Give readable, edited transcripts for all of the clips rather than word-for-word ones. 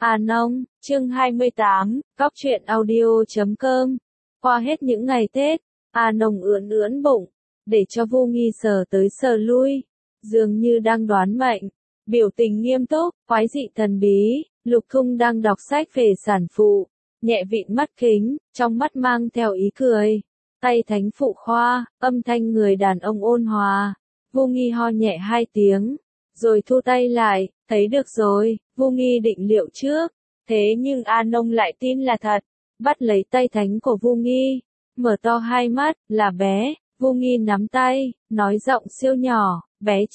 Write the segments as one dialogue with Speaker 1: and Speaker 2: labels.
Speaker 1: Nông, chương 28, Cóc truyện audio.com. Qua hết những ngày Tết, Nông ưỡn ưỡn bụng, để cho Vô Nghi sờ tới sờ lui, dường như đang đoán mệnh, biểu tình nghiêm túc, quái dị thần bí. Lục Thung đang đọc sách về sản phụ, nhẹ vịn mắt kính, trong mắt mang theo ý cười, tay thánh phụ khoa, âm thanh người đàn ông ôn hòa. Vô Nghi ho nhẹ 2 tiếng, rồi thu tay lại, thấy được rồi. Vô Nghi định liệu trước, thế nhưng Nông lại tin là thật, bắt lấy tay thánh của Vô Nghi, mở to hai mắt, là bé. Vô Nghi nắm tay, nói giọng siêu nhỏ, bé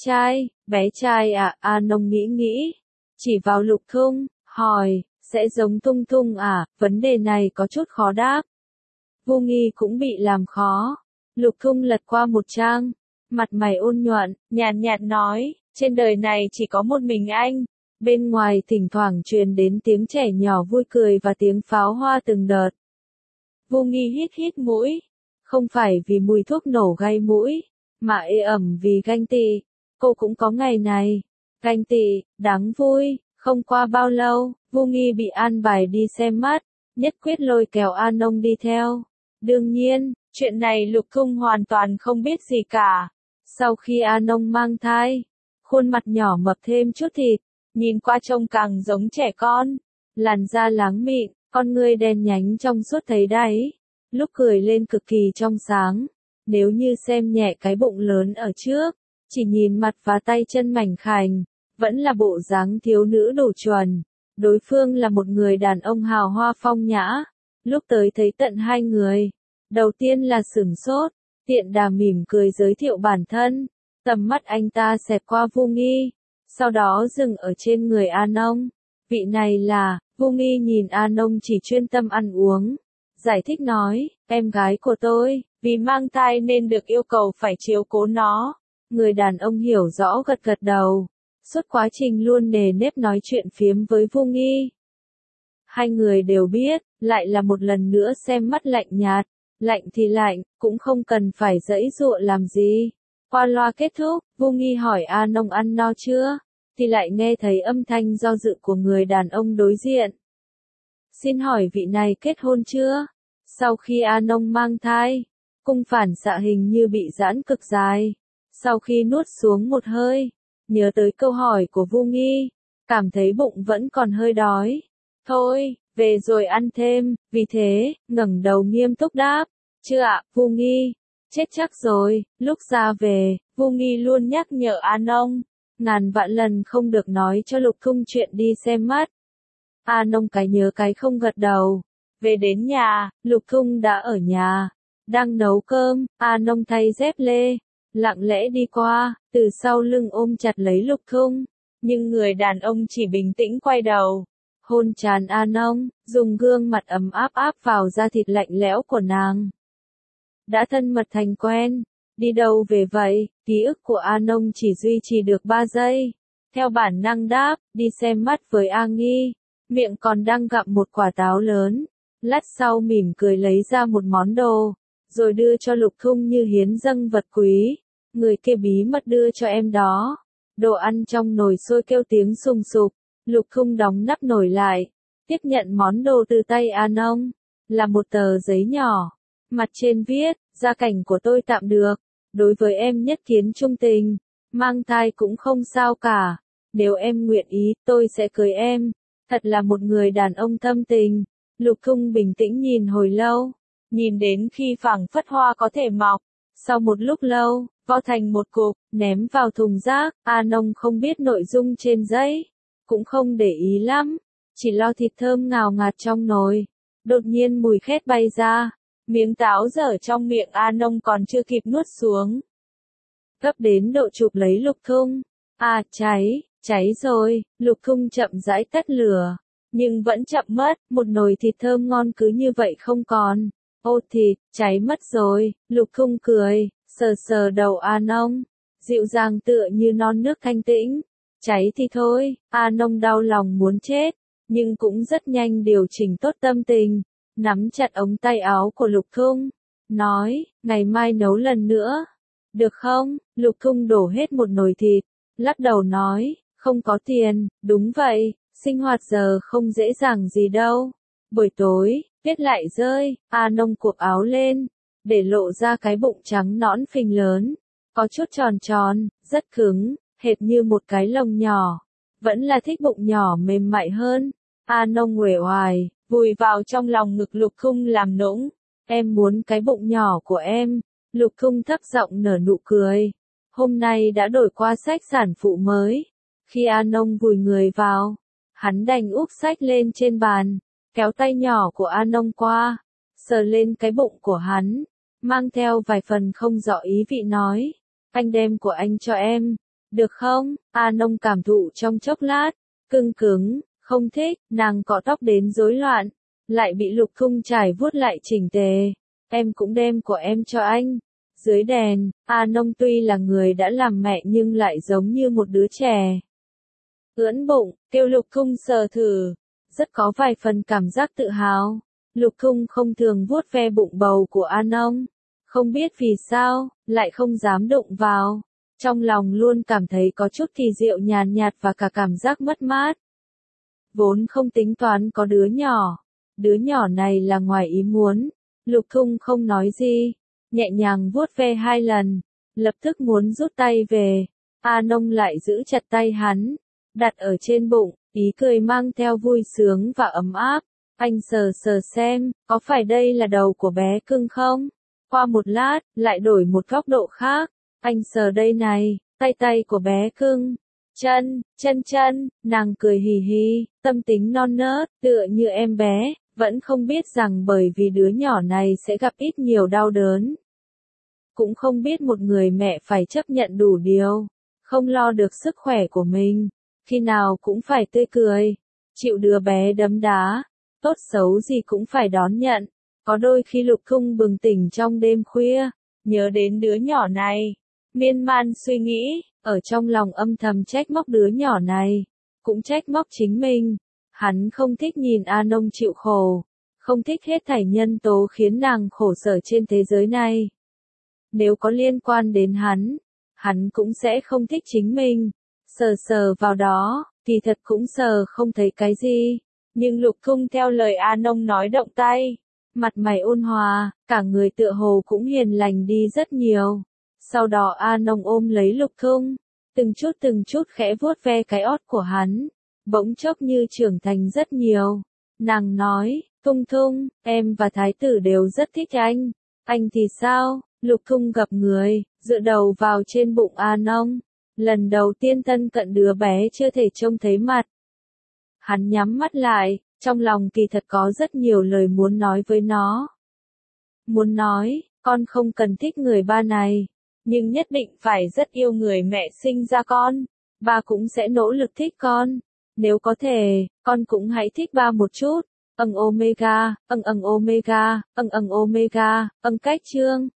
Speaker 1: trai à? Nông nghĩ, chỉ vào Lục Thung, hỏi, sẽ giống Thung Thung à? Vấn đề này có chút khó đáp. Vô Nghi cũng bị làm khó. Lục Thung lật qua một trang, mặt mày ôn nhuận, nhàn nhạt nói, trên đời này chỉ có một mình anh. Bên ngoài thỉnh thoảng truyền đến tiếng trẻ nhỏ vui cười và tiếng pháo hoa từng đợt. Vô Nghi hít mũi, không phải vì mùi thuốc nổ gây mũi, mà ê ẩm vì ganh tị. Cô cũng có ngày này, ganh tị, đáng vui. Không qua bao lâu, Vô Nghi bị an bài đi xem mắt, nhất quyết lôi kéo Nông đi theo. Đương nhiên, chuyện này Lục Thung hoàn toàn không biết gì cả. Sau khi Nông mang thai, khuôn mặt nhỏ mập thêm chút thịt, nhìn qua trông càng giống trẻ con, làn da láng mịn, con ngươi đen nhánh trong suốt thấy đáy, lúc cười lên cực kỳ trong sáng. Nếu như xem nhẹ cái bụng lớn ở trước, chỉ nhìn mặt và tay chân mảnh khảnh, vẫn là bộ dáng thiếu nữ đủ chuẩn. Đối phương là một người đàn ông hào hoa phong nhã. Lúc tới thấy tận hai người, đầu tiên là sửng sốt, tiện đà mỉm cười giới thiệu bản thân. Tầm mắt anh ta xẹt qua Vô Nghi, sau đó dừng ở trên người Nông. Vị này là, Vô Nghi nhìn Nông chỉ chuyên tâm ăn uống, giải thích nói, em gái của tôi, vì mang thai nên được yêu cầu phải chiếu cố nó. Người đàn ông hiểu rõ gật gật đầu, suốt quá trình luôn nề nếp nói chuyện phiếm với Vô Nghi. Hai người đều biết, lại là một lần nữa xem mắt lạnh nhạt, lạnh thì lạnh, cũng không cần phải giãy giụa làm gì. Qua loa kết thúc, Vô Nghi hỏi Nông ăn no chưa, thì lại nghe thấy âm thanh do dự của người đàn ông đối diện. Xin hỏi vị này kết hôn chưa? Sau khi Nông mang thai, cung phản xạ hình như bị giãn cực dài. Sau khi nuốt xuống một hơi, nhớ tới câu hỏi của Vô Nghi, cảm thấy bụng vẫn còn hơi đói. Thôi, về rồi ăn thêm, vì thế, ngẩng đầu nghiêm túc đáp. Chưa ạ, Vô Nghi. Chết chắc rồi. Lúc ra về, Vô Nghi luôn nhắc nhở Nông, ngàn vạn lần không được nói cho Lục Thung chuyện đi xem mắt. Nông cái nhớ cái không gật đầu. Về đến nhà, Lục Thung đã ở nhà, đang nấu cơm. Nông thay dép lê, lặng lẽ đi qua, từ sau lưng ôm chặt lấy Lục Thung, nhưng người đàn ông chỉ bình tĩnh quay đầu, hôn trán Nông, dùng gương mặt ấm áp áp vào da thịt lạnh lẽo của nàng. Đã thân mật thành quen, đi đâu về vậy? Ký ức của Nông chỉ duy trì được 3 giây. Theo bản năng đáp, đi xem mắt với Nghi, miệng còn đang gặm một quả táo lớn. Lát sau mỉm cười lấy ra một món đồ, rồi đưa cho Lục Thung như hiến dâng vật quý. Người kia bí mật đưa cho em đó. Đồ ăn trong nồi sôi kêu tiếng sùng sục. Lục Thung đóng nắp nồi lại, tiếp nhận món đồ từ tay Nông, là một tờ giấy nhỏ. Mặt trên viết, gia cảnh của tôi tạm được, đối với em nhất kiến trung tình, mang thai cũng không sao cả, nếu em nguyện ý, tôi sẽ cưới em. Thật là một người đàn ông thâm tình. Lục Thung bình tĩnh nhìn hồi lâu, nhìn đến khi phảng phất hoa có thể mọc, sau một lúc lâu, vo thành một cục, ném vào thùng rác. Nông không biết nội dung trên giấy, cũng không để ý lắm, chỉ lo thịt thơm ngào ngạt trong nồi. Đột nhiên mùi khét bay ra, miếng táo dở trong miệng Nông còn chưa kịp nuốt xuống. Gấp đến độ chụp lấy Lục Thung. Cháy rồi. Lục Thung chậm rãi tắt lửa, nhưng vẫn chậm mất, một nồi thịt thơm ngon cứ như vậy không còn. Ô thịt, cháy mất rồi. Lục Thung cười, sờ sờ đầu Nông, dịu dàng tựa như non nước thanh tĩnh. Cháy thì thôi. Nông đau lòng muốn chết, nhưng cũng rất nhanh điều chỉnh tốt tâm tình, nắm chặt ống tay áo của Lục Thung, nói, ngày mai nấu lần nữa, được không? Lục Thung đổ hết một nồi thịt, lắc đầu nói, không có tiền. Đúng vậy, Sinh hoạt giờ không dễ dàng gì đâu. Buổi tối, tuyết lại rơi, A Nông cụp áo lên, để lộ ra cái bụng trắng nõn phình lớn, có chút tròn tròn, rất cứng, hệt như một cái lồng nhỏ. Vẫn là thích bụng nhỏ mềm mại hơn. A Nông uể oải, vùi vào trong lòng ngực Lục Khung làm nũng. Em muốn cái bụng nhỏ của em. Lục Khung thấp giọng nở nụ cười. Hôm nay đã đổi qua sách sản phụ mới. Khi A Nông vùi người vào, hắn đành úp sách lên trên bàn, kéo tay nhỏ của A Nông qua, sờ lên cái bụng của hắn, mang theo vài phần không rõ ý vị nói, anh đem của anh cho em, được không? A Nông cảm thụ trong chốc lát, cưng cứng, không thích, nàng cọ tóc đến rối loạn, lại bị Lục Khung trải vuốt lại chỉnh tề, em cũng đem của em cho anh. Dưới đèn, A Nông tuy là người đã làm mẹ nhưng lại giống như một đứa trẻ. Ưỡn bụng, kêu Lục Khung sờ thử, rất có vài phần cảm giác tự hào. Lục Khung không thường vuốt ve bụng bầu của A Nông, không biết vì sao, lại không dám đụng vào. Trong lòng luôn cảm thấy có chút kỳ diệu nhàn nhạt và cả cảm giác mất mát. Vốn không tính toán có đứa nhỏ này là ngoài ý muốn. Lục Khung không nói gì, nhẹ nhàng vuốt ve 2 lần, lập tức muốn rút tay về. A Nông lại giữ chặt tay hắn, đặt ở trên bụng, ý cười mang theo vui sướng và ấm áp. Anh sờ sờ xem, có phải đây là đầu của bé cưng không? Qua một lát, lại đổi một góc độ khác. Anh sờ đây này, tay của bé cưng. Chân, nàng cười hì hì, tâm tính non nớt, tựa như em bé, vẫn không biết rằng bởi vì đứa nhỏ này sẽ gặp ít nhiều đau đớn. Cũng không biết một người mẹ phải chấp nhận đủ điều, không lo được sức khỏe của mình, khi nào cũng phải tươi cười, chịu đứa bé đấm đá, tốt xấu gì cũng phải đón nhận. Có đôi khi Lục Khung bừng tỉnh trong đêm khuya, nhớ đến đứa nhỏ này, miên man suy nghĩ, ở trong lòng âm thầm trách móc đứa nhỏ này, cũng trách móc chính mình. Hắn không thích nhìn A Nông chịu khổ, không thích hết thảy nhân tố khiến nàng khổ sở trên thế giới này. Nếu có liên quan đến hắn cũng sẽ không thích chính mình. Sờ vào đó, thì thật cũng sờ không thấy cái gì. Nhưng Lục Khung theo lời A Nông nói động tay, mặt mày ôn hòa, cả người tựa hồ cũng hiền lành đi rất nhiều. Sau đó A Nông ôm lấy Lục Khung, từng chút khẽ vuốt ve cái ót của hắn, bỗng chốc như trưởng thành rất nhiều. Nàng nói, Khung, em và Thái tử đều rất thích anh thì sao? Lục Khung gập người, dựa đầu vào trên bụng A Nông, lần đầu tiên thân cận đứa bé chưa thể trông thấy mặt. Hắn nhắm mắt lại, trong lòng kỳ thật có rất nhiều lời muốn nói với nó. Muốn nói, con không cần thích người ba này, nhưng nhất định phải rất yêu người mẹ sinh ra con, ba cũng sẽ nỗ lực thích con. Nếu có thể, con cũng hãy thích ba một chút. Omega, omega, cách chương.